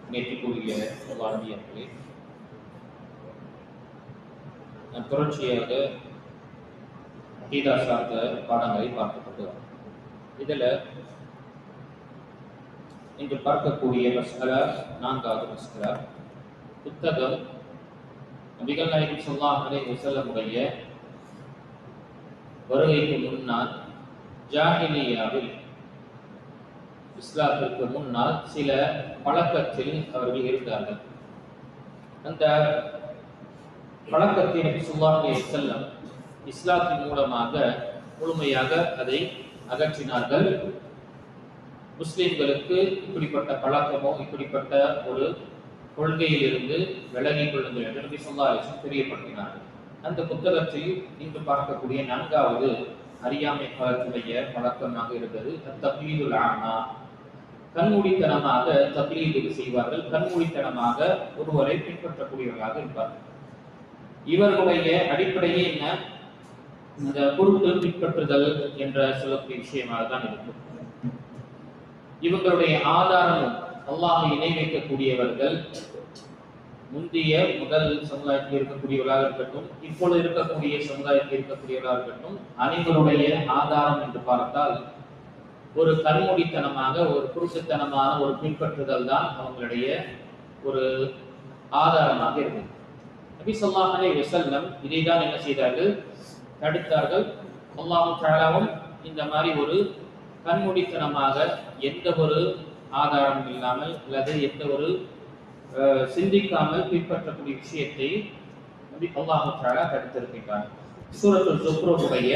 நேற்றுக்குரிய வாழ்வியர்களே, தொடர்ச்சியாக கீதா சார்ந்த பாடங்களை பார்க்கப்பட்டு இதில் இன்று பார்க்கக்கூடிய மஸ்அலா 4வது மஸ்அலா. புத்தகம் நபிகள் நாயகம் ஸல்லல்லாஹு அலைஹி வஸல்லம் உடைய வருகைக்கு முன்னால் ஜாஹிலியாவில், இஸ்லாத்திற்கு முன்னால் சில பழக்கத்தில் அவர்கள் இருந்தார்கள். அந்த பழக்கத்தை நபி ஸல்லல்லாஹு அலைஹி வஸல்லம் இஸ்லாத்தின் மூலமாக முழுமையாக அதை அகற்றினார்கள். முஸ்லிம்களுக்கு இப்படிப்பட்ட பழக்கமோ இப்படிப்பட்ட ஒரு கொள்கையில் இருந்து விலகிக் கொள்ளுங்கள் என்று நபி ஸல்லல்லாஹு அலைஹி வஸல்லம் தெரியப்படுத்தினார்கள். அந்த புத்தகத்தில் இன்று பார்க்கக்கூடிய 4வது அறியாமை காலத்துடைய பழக்கமாக இருந்தது தக்லீதுல் ஆமா. கண்மூடித்தனமாக தக்லீது செய்வார்கள். கண்மூடித்தனமாக ஒருவரை பின்பற்றக்கூடியவர்களாக இருப்பார்கள். இவர்களுடைய அடிப்படையே என்ன? இந்த குருட்டு பின்பற்றுதல் என்ற சொல்லக்கூடிய விஷயமாக தான் இருக்கும். இவங்களுடைய ஆதாரமும் அல்லாஹை இணை வைக்கக்கூடியவர்கள் முந்தைய முதல் சமுதாயத்தில் இருக்கக்கூடியவர்களாக இருக்கட்டும், இப்பொழுது இருக்கக்கூடிய சமுதாயத்தில் இருக்கக்கூடியவர்களாக இருக்கட்டும், அனைவருடைய ஆதாரம் என்று பார்த்தால் ஒரு கண்மூடித்தனமாக ஒரு குருட்டுத்தனமான ஒரு பின்பற்றுதல் தான் அவங்களுடைய ஒரு ஆதாரமாக இருந்தது. நபி ஸல்லல்லாஹு அலைஹி வஸல்லம் இதை தான் என்ன செய்தார்கள்? தடுத்தார்கள். அல்லாஹ் தஆலாவும் இந்த மாதிரி ஒரு கண்மூடித்தனமாக எந்த ஒரு ஆதாரமும் இல்லாமல் அல்லது எந்த ஒரு சிந்திக்காமல் பின்பற்றக்கூடிய விஷயத்தை நபி அல்லாஹ் தஆலா தடுத்திருக்கிறார். சூரத்துல் ஸுக்ரூஃபுடைய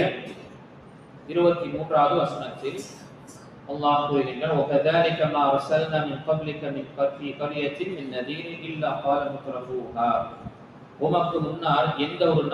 23வது வசனத்தில் அல்லாஹ் கூறுகின்றார், وَكَذَلِكَ مَا أَرْسَلْنَا مِنْ قَبْلِكَ فِي قَرْيَةٍ مِنْ نَذِيرٍ إِلَّا قَالَ مُتْرَفُوهَا. உமக்கு முன்னால் எந்த ஒரு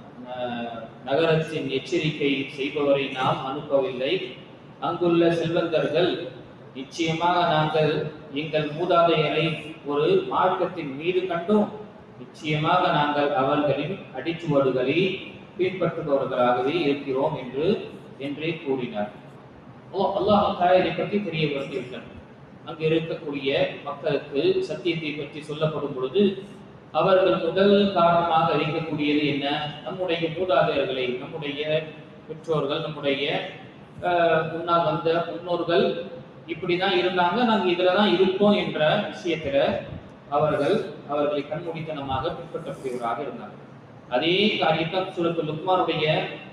நகரத்தின் எச்சரிக்கை செய்பவரை நாம் அனுப்பவில்லை. அங்குள்ள செல்வந்தர்கள் நிச்சயமாக நாங்கள் எங்கள் மூதாதையரை ஒரு மார்க்கத்தின் மீது கண்டோம், நிச்சயமாக நாங்கள் அவர்களின் அடிச்சுவடுகளை பின்பற்றுபவர்களாகவே இருக்கிறோம் என்றே கூறினார். அல்லாஹ் தஆலா இதை பற்றி தெரியப்படுத்திவிட்டார். அங்கு இருக்கக்கூடிய மக்களுக்கு சத்தியத்தை பற்றி சொல்லப்படும் பொழுது அவர்கள் முதல் காரணமாக அறிக்கக்கூடியது என்ன? நம்முடைய மூதாதையர்களை, நம்முடைய பெற்றோர்கள், நம்முடைய முன்னால் வந்த முன்னோர்கள் இப்படிதான் இருந்தாங்க, நாங்கள் இதுலதான் இருப்போம் என்ற விஷயத்துல அவர்களை கண்மூடித்தனமாக பின்பற்றக்கூடியவராக இருந்தாங்க. அதே காரியத்தை சூரத்துல் லுக்மானுடைய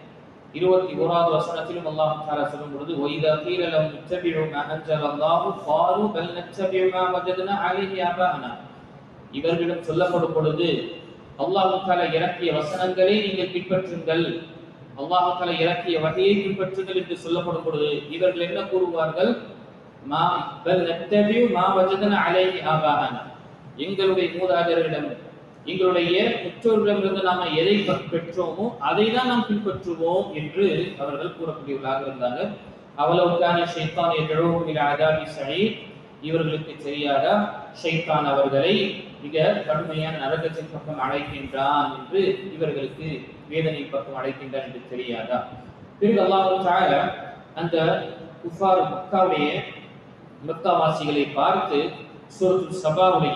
21வது வசனத்திலும் அல்லாஹ் தஆலா சொல்லும் பொழுது, وَإِذَا قِيلَ لَهُمُ اتَّبِعُوا مَا أَنزَلَ اللَّهُ قَالُوا بَلْ نَتَّبِعُ مَا وَجَدْنَا عَلَيْهِ آبَاءَنَا. இவர்களிடம் சொல்லப்படும் பொழுது அல்லாஹ் தஆலா இறக்கிய வசனங்களை நீங்கள் பின்பற்றுங்கள், அல்லாஹ் தஆலா இறக்கிய வகையை பின்பற்றுங்கள் என்று சொல்லப்படும் பொழுது இவர்கள் என்ன கூறுவார்கள்? மா பல் நத்தபிஉ மா வஜதனா அலைஹி ஆபாஅனா. எங்களுடைய மூதாதையர்களிடம், எங்களுடைய பெற்றோர்களிடமிருந்து நாம் எதை பெற்றோமோ அதை தான் நாம் பின்பற்றுவோம் என்று அவர்கள் கூறக்கூடியவர்களாக இருந்தாங்க. அவலவுக்கான ஷைத்தான் யதுஊஹும் இலா அதாபி ஸஈர். இவர்களுக்கு தெரியாதா ஷைத்தான் அவர்களை மிக கடுமையான நரகத்தின் பக்கம் அழைக்கின்றான் என்று, இவர்களுக்கு வேதனை பக்கம் அழைக்கின்றான் என்று தெரியாதா? பிறகு அல்லாஹ் தஆலா அந்த குஃபார் மக்காவாசிகளை பார்த்து சூரத்துல் சபாவுடைய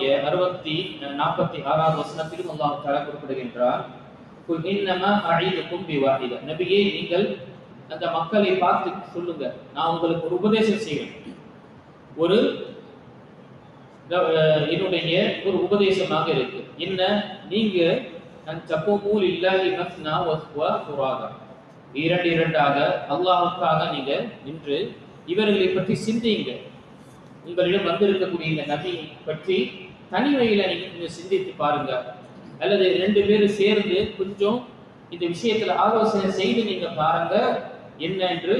46வது வசனத்திலும் அல்லாஹ் தஆலா குறிப்பிடுகின்றார், குல் இன்னமா அஈதுக்கும் பிவாஹிதா. நபியே, நீங்கள் அந்த மக்களை பார்த்து சொல்லுங்க, நான் உங்களுக்கு ஒரு உபதேசம் செய்வேன். என்னுடைய ஒரு உபதேசமாக இருக்கு. என்ன? நீங்க இரண்டாக அல்லாஹ்வுக்காக நீங்க நின்று இவர்களை பற்றி சிந்திங்க. உங்களிடம் வந்திருக்கக்கூடிய இந்த நபி பற்றி தனிமையில நீங்க சிந்தித்து பாருங்க, அல்லது 2 பேரும் சேர்ந்து கொஞ்சம் இந்த விஷயத்துல ஆலோசனை செய்து நீங்க பாருங்க என்ன என்று.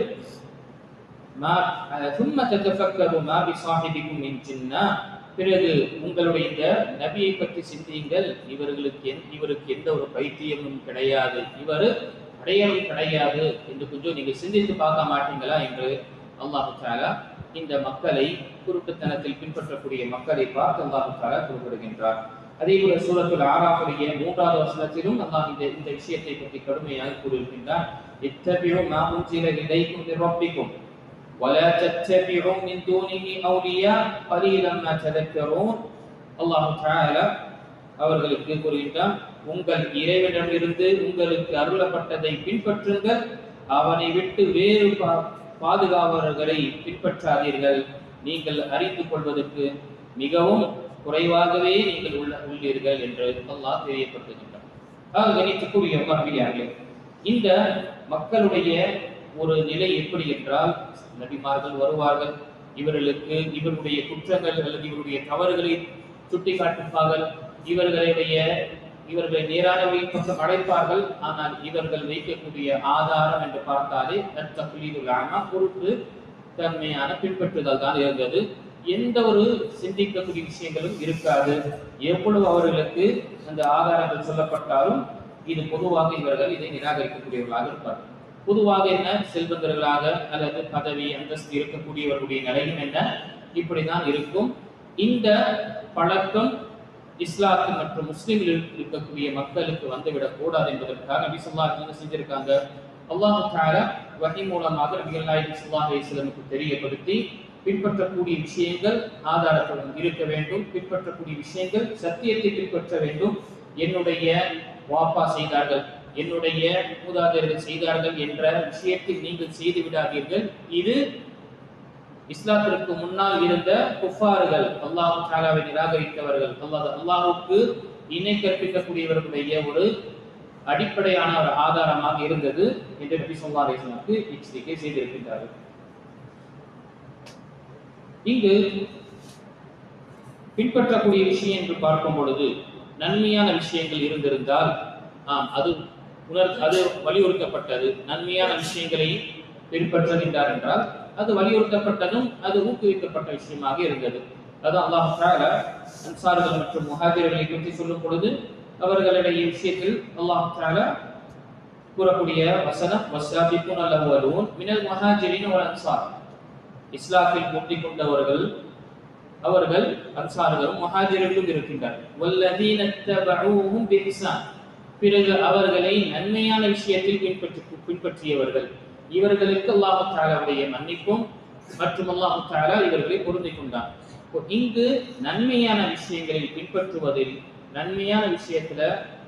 பிறகு உங்களுடைய இந்த நபியை பற்றி சிந்தியுங்கள், இவருக்கு எந்த ஒரு பைத்தியமும் கிடையாது, இவர் அடையாளம் கிடையாது என்று கொஞ்சம் நீங்க சிந்தித்து பார்க்க மாட்டீங்களா என்று அல்லாஹ் தஆலா இந்த மக்களை, குருட்டுத்தனத்தில் பின்பற்றக்கூடிய மக்களை பார்த்து அல்லாஹ் தஆலா குறிப்பிடுகின்றார். அதே போல சூரத்துல் ஆராஃபுடைய 3வது வசனத்திலும் அல்லாஹ் இந்த விஷயத்தை பற்றி கடுமையாக கூறியிருக்கின்றார். இத்தபிஉ மா உன்சில இலைக்கும் மின் ரப்பிக்கும் ولا تتبعوا من دونه أولياء قليلا ما تذكرون. அல்லாஹ் தஆலா அவர்களுக்கு கூறுகின்றான், உங்கள் இறைவனிடமிருந்து உங்களுக்கு அருளப்பட்டதை பின்பற்றுங்கள், அவனை விட்டு வேறு பாதுகாவலர்களை பின்பற்றாதீர்கள், நீங்கள் அறிந்து கொள்வதற்கு மிகவும் குறைவாகவே நீங்கள் உள்ளீர்கள் என்று அல்லாஹ் தெரியப்படுத்துகின்றார். கணித்துக்குரிய அல்லாஹ்வியார்களே, இந்த மக்களுடைய ஒரு நிலை எப்படி என்றால், நபிமார்கள் வருவார்கள், இவருடைய குற்றங்கள் அல்லது இவருடைய தவறுகளை சுட்டிக்காட்டுவார்கள், இவர்களை நேரான வழியின் பக்கம் அழைப்பார்கள். ஆனால் இவர்கள் வைக்கக்கூடிய ஆதாரம் என்று பார்த்தாலே பொறுப்பு தன்மையான பின்பற்றுதல் தான் இருந்தது. எந்த ஒரு சிந்திக்கக்கூடிய விஷயங்களும் இருக்காது. எவ்வளவு அவர்களுக்கு அந்த ஆதாரங்கள் சொல்லப்பட்டாலும் இது பொதுவாக இவர்கள் இதை நிராகரிக்கக்கூடியவர்களாக இருப்பார்கள். பொதுவாக என்ன, செல்வந்தர்களாக அல்லது பதவி அந்தஸ்து இருக்கக்கூடியவர்களுடைய நிலையும் என்ன, இப்படிதான் இருக்கும். இந்த பழக்கம் இஸ்லாத்து மற்றும் முஸ்லிம்கள் இருக்கக்கூடிய மக்களுக்கு வந்துவிடக் கூடாது என்பதற்காக நபி ஸல்லல்லாஹு அலைஹி வஸல்லம் செஞ்சிருக்காங்க. அல்லாஹ் தஆலா வஹி மூலமாக நபிகள் நாயகம் ஸல்லல்லாஹு அலைஹி வஸல்லமுக்கு தெரியப்படுத்தி, பின்பற்றக்கூடிய விஷயங்கள் ஆதாரத்துடன் இருக்க வேண்டும், பின்பற்றக்கூடிய விஷயங்கள் சத்தியத்தை பின்பற்ற வேண்டும். என்னுடைய வாப்பா செய்தார்கள், என்னுடைய மூதாதையர்கள் செய்தார்கள் என்ற விஷயத்தில் நீங்கள் செய்து விடாதீர்கள். இது இஸ்லாத்திற்கு முன்னால் இருந்த குஃபார்கள், அல்லாஹ் தஆலாவை நிராகரித்தவர்கள், அல்லாஹ்வுக்கு இணை கற்பிக்கக்கூடியவர்களுடைய ஒரு அடிப்படையான ஒரு ஆதாரமாக இருந்தது என்று நபி ஸல்லல்லாஹு அலைஹி வஸல்லம் எச்சரிக்கை செய்திருக்கின்றார்கள். இங்கு பின்பற்றக்கூடிய விஷயம் என்று பார்க்கும் பொழுது நன்மையான விஷயங்கள் இருந்திருந்தால் அது வலியுறுத்தப்பட்டது. நன்மையான விஷயங்களை பின்பற்றுகின்றார் என்றால் அது வலியுறுத்தப்பட்டதும் அது ஊக்குவிக்கப்பட்ட விஷயமாக இருந்தது. அது அல்லாஹ் தஆலா அன்சார்கள் மற்றும் முஹாஜிர்களை பற்றி சொல்லும் பொழுது அவர்களுடைய விஷயத்தில் அல்லாஹ் தஆலா கூறக்கூடிய வசனம், வஸாபிகூன அல்-அவ்வலூன் மினல் முஹாஜிரின் வல் அன்சார், இஸ்லாத்தில் முந்திக் கொண்டவர்கள் அவர்கள் அன்சார்களும் முஹாஜிர்களும் இருக்கின்றார்கள். வல்லதீன தபஊஹும் பிஹ்சான், பிறகு அவர்களை நன்மையான விஷயத்தில் பின்பற்றியவர்கள், இவர்களுக்கு அல்லாஹ் தஆலாவுடைய மன்னிப்பும் மற்றும் அல்லாஹ் தஆலா இவர்களை பொருந்திக் கொண்டான். இங்கு நன்மையான விஷயங்களில் பின்பற்றுவதில், நன்மையான விஷயத்துல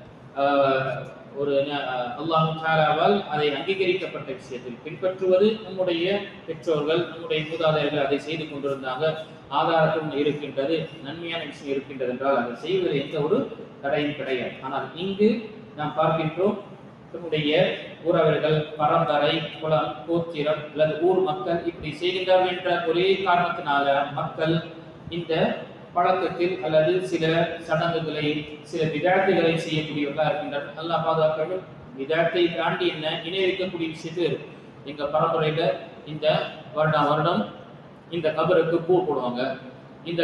ஒரு அல்லாஹ் தஆலாவால் அதை அங்கீகரிக்கப்பட்ட விஷயத்தில் பின்பற்றுவது, நம்முடைய பெற்றோர்கள் நம்முடைய மூதாதையர்கள் அதை செய்து கொண்டிருந்தாங்க, ஆதாரத்தும் இருக்கின்றது, நன்மையான விஷயம் இருக்கின்றது என்றால் அதை செய்வதில் எந்த ஒரு தடையும் கிடையாது. ஆனால் இங்கு நாம் பார்க்கின்றோம், நம்முடைய ஊரவர்கள், பரம்பரை, குலம், கோத்திரம் அல்லது ஊர் மக்கள் இப்படி செய்கின்றார்கள் என்ற ஒரே காரணத்தினால மக்கள் இந்த பழக்கத்தில் அல்லது சில சடங்குகளை, சில விதாட்டுகளை செய்யக்கூடியவர்களாக இருக்கின்றனர். அல்லாஹ் பாதுகாக்க. விதாட்டை தாண்டி என்ன, இணை வைக்கக்கூடிய விஷயத்து இருக்கு. எங்க பரம்பரையில இந்த வருடம் இந்த கபருக்கு பூ போடுவாங்க, இந்த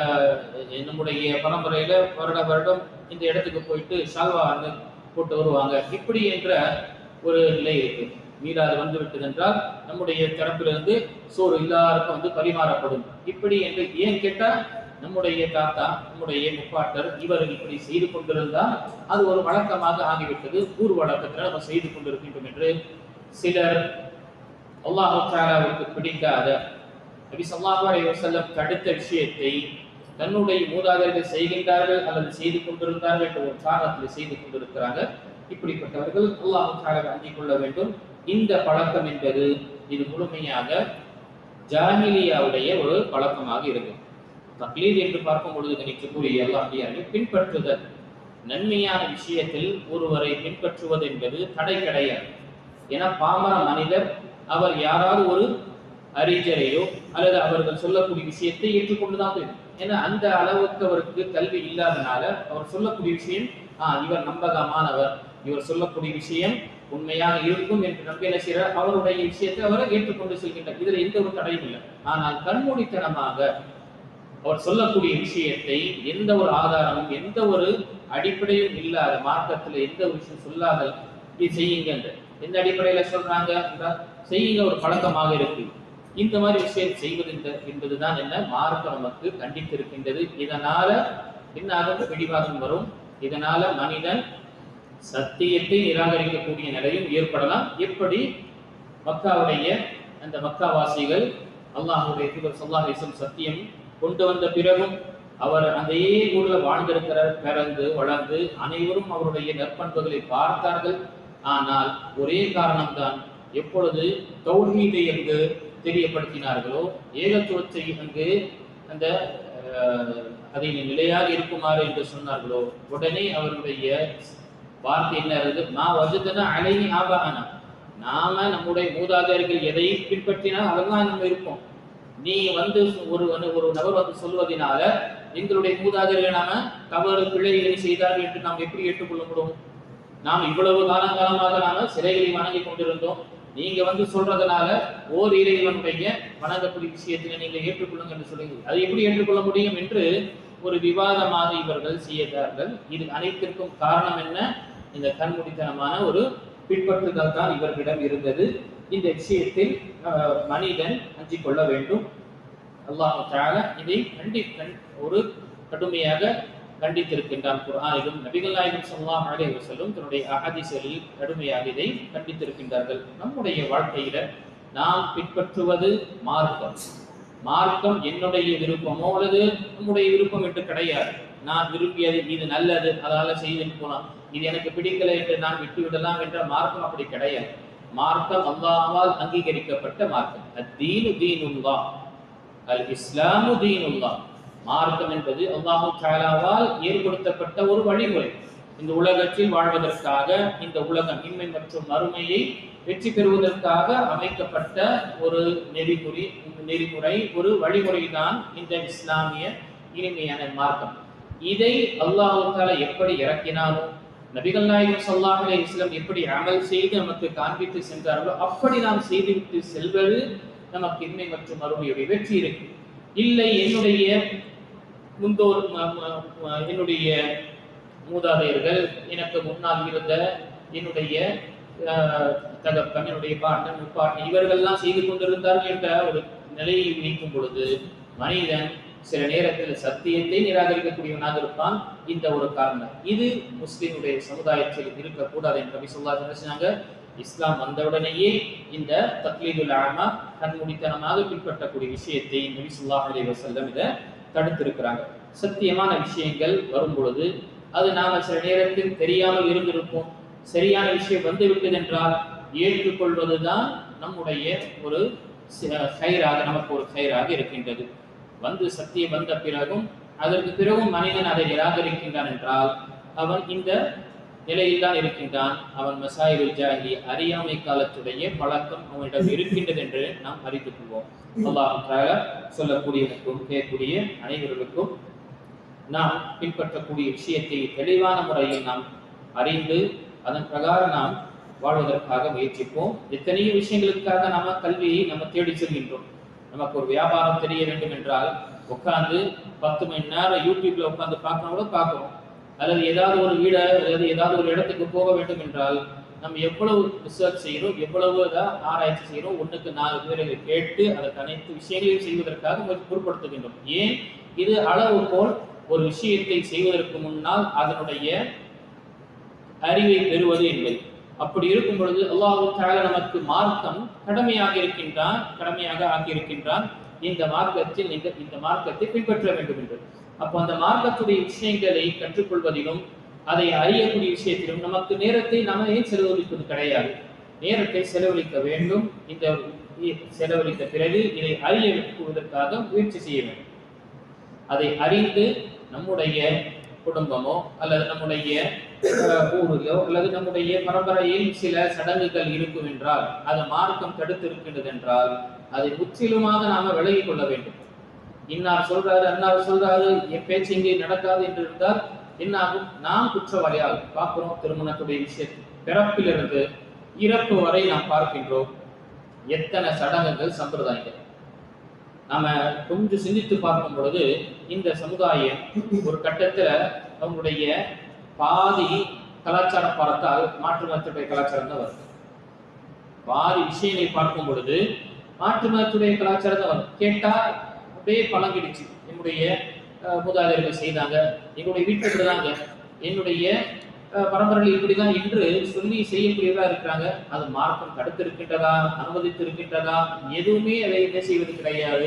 நம்முடைய பரம்பரையில வருடம் இந்த இடத்துக்கு போயிட்டு ஷால்வா போட்டு வருவாங்க, இப்படி என்ற ஒரு நிலை இருக்கு. மீறாது வந்து விட்டது என்றால் நம்முடைய தரப்பிலிருந்து சோறு எல்லாருக்கும் பரிமாறப்படும். இப்படி என்று ஏன் கேட்டா, நம்முடைய தாத்தா, நம்முடைய முப்பாட்டர் இவர்கள் இப்படி செய்து கொண்டிருந்தால் அது ஒரு வழக்கமாக ஆகிவிட்டது, ஊர் வழக்கத்தில் நம்ம செய்து கொண்டிருக்கின்றோம் என்று சிலர் அல்லாஹ் தஆலாவுக்கு பிடிக்காத, நபி ஸல்லல்லாஹு அலைஹி வஸல்லம் தடுத்த விஷயத்தை தன்னுடைய மூதாதையர்கள் செய்கின்றார்கள் அல்லது செய்து கொண்டிருந்தார்கள் என்ற ஒரு காரணத்தில் செய்து கொண்டிருக்கிறாங்க. இப்படிப்பட்டவர்கள் அல்லாஹ் தஆலாவை அஞ்சிக் கொள்ள வேண்டும். இந்த பழக்கம் என்பது இது முழுமையாக ஜாஹிலியாவுடைய ஒரு பழக்கமாக இருக்கும். தக்லீத் என்று பார்க்கும் பொழுது கணிக்கக்கூடிய அல்லாஹ்வியாரை பின்பற்றுதல், நன்மையான விஷயத்தில் ஒருவரை பின்பற்றுவது என்பது தடை கிடையாது. ஏன்னா பாமர மனிதர் அவர் யாராவது ஒரு அறிஞரையோ அல்லது அவர்கள் சொல்லக்கூடிய விஷயத்தை ஏற்றுக்கொண்டுதான் போயிடும். ஏன்னா அந்த அளவுக்கு அவருக்கு கல்வி இல்லாதனால அவர் சொல்லக்கூடிய விஷயம் இவர் நம்பகமானவர், இவர் சொல்லக்கூடிய விஷயம் உண்மையாக இருக்கும் என்று நம்பின சிற அவருடைய விஷயத்தை அவர் ஏற்றுக்கொண்டு செல்கின்றார். இதுல எந்த ஒரு தடையும் இல்லை. ஆனால் கண்மூடித்தனமாக அவர் சொல்லக்கூடிய விஷயத்தை எந்த ஒரு ஆதாரமும் எந்த ஒரு அடிப்படையும் இல்லாத, மார்க்கத்தில் எந்த ஒரு விஷயம் சொல்லாத இது செய்யுங்க எந்த அடிப்படையில சொல்றாங்க என்றால் செய்யுங்க ஒரு பழக்கமாக இருக்கு. இந்த மாதிரி விஷயம் செய்வது என்பதுதான் என்ன மார்க்கம் நமக்கு கண்டித்திருக்கின்றது. இதனால என்ன ஆகும், பிடிவாதம் வரும். இதனால மனிதன் சத்தியத்தை நிராகரிக்கக்கூடிய நிலையும் ஏற்படலாம். எப்படி மக்காவுடைய அந்த மக்காவாசிகள் அல்லாஹ்வுடைய தூதர் ஸல்லல்லாஹு அலைஹி வஸல்லம் சத்தியம் கொண்டு வந்த பிறகும் அவர் அதே ஊர்ல வாழ்ந்திருக்கிறார், பிறந்து வளர்ந்து அனைவரும் அவருடைய நற்பண்புகளை பார்த்தார்கள். ஆனால் ஒரே காரணம்தான், எப்பொழுது தௌஹீதை அங்கு தெரியப்படுத்தினார்களோ, ஏகத்துவத்தை அங்கு அந்த அதை நிலையாக இருக்குமாறு என்று சொன்னார்களோ, உடனே அவருடைய வார்த்தை என்ன இருந்தது? நான் வஜதனா அலைஹி ஆபாஅனா, நாம நம்முடைய மூதாதையர்கள் எதை பின்பற்றினால் அதெல்லாம் நம்ம இருப்போம். நீ வந்து ஒரு நபர் வந்து சொல்வதனால எங்களுடைய மூதாதையர்கள் நாம தவறு பிழைகளை செய்தார்கள் என்று நாம் எப்படி ஏற்றுக்கொள்ள முடியும்? நாம் இவ்வளவு காலங்காலமாக நாம சிலைகளை வணங்கி கொண்டிருந்தோம், நீங்க வந்து சொல்றதுனால ஓர் இறைவனுடைய வணங்கக்கூடிய விஷயத்தினை நீங்க ஏற்றுக்கொள்ளுங்க என்று சொல்லுங்க, அதை எப்படி ஏற்றுக்கொள்ள முடியும் என்று ஒரு விவாதமாக இவர்கள் செய்தார்கள். இது அனைத்திற்கும் காரணம் என்ன? இந்த கண்மூடித்தனமான ஒரு பின்பற்றுதல் தான் இவர்களிடம் இருந்தது. இந்த விஷயத்தில் மனிதன் அஞ்சிக் கொள்ள வேண்டும். அல்லாஹ் தஆலா இதை ஒரு கடுமையாக கண்டித்திருக்கின்றான் குர்ஆனிலும். நபிகள் நாயகம் ஸல்லல்லாஹு அலைஹி வஸல்லம் தன்னுடைய அஹதீஸ்களில் கடுமையாக இதை கண்டித்திருக்கின்றார்கள். நம்முடைய வாழ்க்கையில நாம் பின்பற்றுவது மார்க்கம். மார்க்கம் என்னுடைய விருப்பமோ அல்லது நம்முடைய விருப்பம் என்று கிடையாது. நான் விரும்பியது இது நல்லது, அதால செய்துட்டு போலாம், இது எனக்கு பிடிக்கல என்று நான் விட்டு விடலாம் என்ற மார்க்கம் அப்படி கிடையாது. மார்க்கம் அல்லாஹ்வால் அங்கீகரிக்கப்பட்ட மார்க்கம். அத்தீனு தீனுல்லாஹ், அல் இஸ்லாமு தீனுல்லாஹ். மார்க்கம் என்பது அல்லாஹ் தஆலாவால் ஏற்படுத்தப்பட்ட ஒரு வழிமுறை. இந்த உலகத்தில் வாழ்வதற்காக, இந்த உலகம் இன்மை மற்றும் மறுமையை வெற்றி பெறுவதற்காக அமைக்கப்பட்ட ஒரு நெறிமுறை, ஒரு வழிமுறை தான் இந்த இஸ்லாமிய இனிமையான மார்க்கம். இதை அல்லாஹ் தஆலா எப்படி இறக்கினாலும், நபிகள் நாயகம் ஸல்லல்லாஹு அலைஹி வஸல்லம் எப்படி அமல் செய்து நமக்கு காண்பித்து சென்றார்களோ அப்படி நாம் செய்துவிட்டு செல்வது நமக்கு இன்மை மற்றும் மறுமையுடைய வெற்றி இருக்கு. இல்லை, என்னுடைய என்னுடைய மூதாதையர்கள், எனக்கு முன்னால் இருந்த என்னுடைய தகப்பன், என்னுடைய பாட்டன், முப்பாட்டன் இவர்கள்லாம் செய்து கொண்டிருந்தார்கள் என்ற ஒரு நிலையை வைக்கும் பொழுது மனிதன் சில நேரத்தில் சத்தியத்தை நிராகரிக்கக்கூடியவனாக இருப்பான். இந்த ஒரு காரணம் இது முஸ்லிமுடைய சமுதாயத்தில் இருக்கக்கூடாது என்று நபி ஸல்லல்லாஹு அலைஹி வஸல்லம் சொன்னாங்க. இஸ்லாம் வந்தவுடனேயே இந்த தக்லீதுல் ஆமா, கண்மூடித்தனமாக பின்பற்றக்கூடிய விஷயத்தை நபி ஸல்லல்லாஹு அலைஹி வஸல்லம் இதை தடுத்திருக்கிறாங்க. சத்தியமான விஷயங்கள் வரும் பொழுது அது நாம சில நேரத்தில் தெரியாமல் இருந்திருப்போம். சரியான விஷயம் வந்து விட்டது என்றால் ஏற்றுக்கொள்வதுதான் நம்முடைய ஒரு கயிறாக, நமக்கு ஒரு கயிறாக இருக்கின்றது. வந்து சத்தியம் வந்த பிறகும் அதற்கு பிறகும் மனிதன் அதை நிராகரிக்கின்றான் என்றால் அவன் இந்த நிலையில் தான் இருக்கின்றான். அவன் மசாயிலுல் ஜாஹிலிய்யா, அறியாமை காலத்துடைய பழக்கம் அவனிடம் இருக்கின்றது என்று நாம் அறிந்து கொள்வோம். அல்லாஹ் தஆலா சொல்லக்கூடியவனுக்கும் கேட்கக்கூடிய அனைவர்களுக்கும் நாம் பின்பற்றக்கூடிய விஷயத்தை தெளிவான முறையில் நாம் அறிந்து அதன் பிரகாரம் நாம் வாழ்வதற்காக முயற்சிப்போம். எத்தனையோ விஷயங்களுக்காக நாம கல்வியை நம்ம தேடி செல்கின்றோம். நமக்கு ஒரு வியாபாரம் தெரிய வேண்டும் என்றால் உட்கார்ந்து 10 மணி நேரம் யூடியூப்ல உட்கார்ந்து பார்க்கணும் பார்க்கிறோம். அல்லது ஏதாவது ஒரு வீட அல்லது ஏதாவது ஒரு இடத்துக்கு போக வேண்டும் என்றால் நம்ம எவ்வளவு ரிசர்ச் செய்கிறோம், எவ்வளவு ஆராய்ச்சி செய்கிறோம், 1க்கு 4 பேரை கேட்டு அதை அனைத்து விஷயங்களையும் செய்வதற்காக பொருட்படுத்துகின்றோம். ஏன்? இது அளவு போல் ஒரு விஷயத்தை செய்வதற்கு முன்னால் அதனுடைய அறிவை பெறுவது என்பது. அப்படி இருக்கும் பொழுது அல்லாஹ் தஆலா நமக்கு மார்க்கம் கடமையாக ஆக்கியிருக்கின்றான். இந்த மார்க்கத்தில் இந்த மார்க்கத்தை பின்பற்ற வேண்டும் என்று. அப்போ அந்த மார்க்கத்துடைய விஷயங்களை கற்றுக்கொள்வதிலும் அதை அறியக்கூடிய விஷயத்திலும் நமக்கு நேரத்தை நம்ம ஏன் செலவழிப்பது கிடையாது. நேரத்தை செலவழிக்க வேண்டும். இந்த செலவழித்த பிறகு இதை அறியவதற்காக முயற்சி செய்ய வேண்டும். அதை அறிந்து நம்முடைய குடும்பமோ அல்லது நம்முடைய ஊரிலோ அல்லது நம்முடைய பரம்பரையில் சில சடங்குகள் இருக்கும் என்றால், அது மார்க்கம் தடுத்து இருக்கின்றது என்றால் அதை முற்றிலுமாக நாம விலகிக் கொள்ள வேண்டும். இன்னார் சொல்றாரு, அன்னார் சொல்றாரு, என் பேச்சு இங்கே நடக்காது என்று இருந்தால் என்ன ஆகும்? நாம் குற்றவாளியாக பார்க்கிறோம். திருமணத்துடைய விஷயத்தில் பிறப்பிலிருந்து இறப்பு வரை நாம் பார்க்கின்றோம். எத்தனை சடங்குகள், சம்பிரதாயங்கள். நாம கொஞ்சம் சிந்தித்து பார்க்கும் பொழுது இந்த சமுதாயம் ஒரு கட்டத்துல அவங்களுடைய பாதி கலாச்சாரம் பார்த்தால் மாற்று மதத்துடைய கலாச்சாரம் தான் வருது. பாதி விஷயங்களை பார்க்கும் பொழுது மாற்று மதத்துடைய கலாச்சாரம் தான் வரும். கேட்டா அப்படியே பழங்கிடுச்சு. என்னுடைய மூதாதையர்கள் செய்தாங்க, எங்களுடைய வீட்டில் இப்படிதாங்க, என்னுடைய பரம்பரையில் இப்படிதான் என்று சொல்லி செய்யக்கூடியதா இருக்கிறாங்க. அது மார்க்கம் தடுத்து இருக்கின்றதா, அனுமதித்து இருக்கின்றதா? எதுவுமே அதை என்ன செய்வது கிடையாது.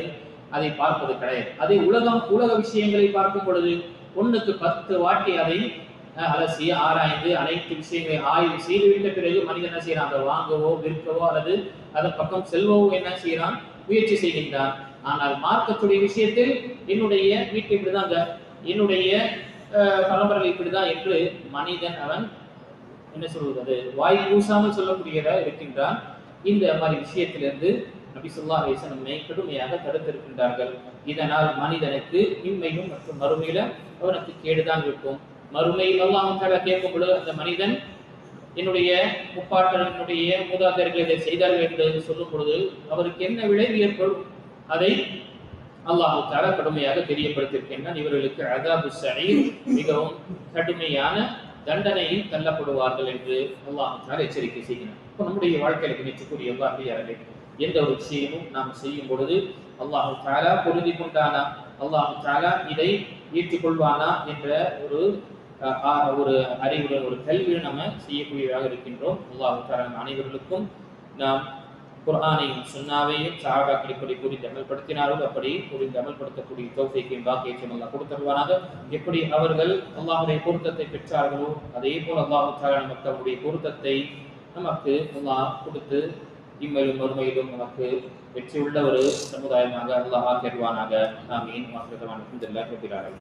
அதை பார்ப்பது கிடையாது. அதை உலக விஷயங்களை பார்க்கும் பொழுது 1க்கு 10 வாட்டி அதை அலசி ஆராய்ந்து அனைத்து விஷயங்களை ஆய்வு செய்துவிட்ட பிறகு மனிதன் என்ன செய்யறான்? அதை வாங்கவோ விற்கவோ அல்லது அதன் பக்கம் செல்வவோ என்ன செய்யறான்? முயற்சி செய்கின்றான். ஆனால் மார்க்கத்துடைய விஷயத்தில் என்னுடைய வீட்டு இப்படிதாங்க, என்னுடைய பரம்பரை இப்படிதான் என்று மனிதன் அவன் என்ன சொல்வது வாய் பூசாமல் சொல்லக்கூடியதா இருக்கின்றான். இந்த மாதிரி விஷயத்திலிருந்து நபி ஸல்லல்லாஹு அலைஹி வஸல்லம் நம்மை கடுமையாக தடுத்திருக்கின்றார்கள். இதனால் மனிதனுக்கு இம்மையும் மற்றும் மறுமையில அவனுக்கு கேடுதான் இருக்கும். மறுமையில் அல்லாஹ் தஆலா கேட்கும் பொழுது அந்த மனிதன் என்னுடைய முப்பாட்டனுடைய மூதாதையர்கள் இதை செய்தார்கள் என்று சொல்லும் பொழுது அவருக்கு என்ன விளைவு ஏற்படும் அதை அல்லாஹ் தஆலா கடுமையாக தெரியப்படுத்தியிருக்கின்றான். இவர்களுக்கு அஸாபு ஸஈர் மிகவும் கடுமையான தண்டனையில் தள்ளப்படுவார்கள் என்று அல்லாஹ் தஆலா எச்சரிக்கை செய்கிறார். இப்போ நம்முடைய வாழ்க்கையில் நினைச்சக்கூடிய அல்லாஹ்வியாரே எந்த ஒரு விஷயமும் நாம் செய்யும் பொழுது அல்லாஹ் தஆலா பொருந்தி கொண்டானா, அல்லாஹ் தஆலா இதை ஏற்றுக்கொள்வானா என்ற ஒரு அறிவுடன் ஒரு கல்வியை நம்ம செய்யக்கூடியதாக இருக்கின்றோம். அல்லாஹ் தஆலா அனைவர்களுக்கும் நாம் குர்ஆனையும் சுன்னாவையும் சஹாபாக்கள் எப்படி புரிந்து அமல்படுத்தினார்கள் அப்படி புரிந்து அமல்படுத்தக்கூடிய தௌஃபீக்கையும் பாக்கியத்தையும் அல்லாஹ் கொடுத்தருவானாக. எப்படி அவர்கள் அல்லாஹ்வுடைய பொருத்தத்தை பெற்றார்களோ அதே போல் அல்லாஹ் தஆலா நமக்கு அவருடைய பொருத்தத்தை நமக்கு அல்லாஹ் கொடுத்து இம்மையிலும் மறுமையிலும் நமக்கு வெற்றியுள்ள ஒரு சமுதாயமாக அல்லாஹ் ஆக்கிடுவானாக. ஆமீன்.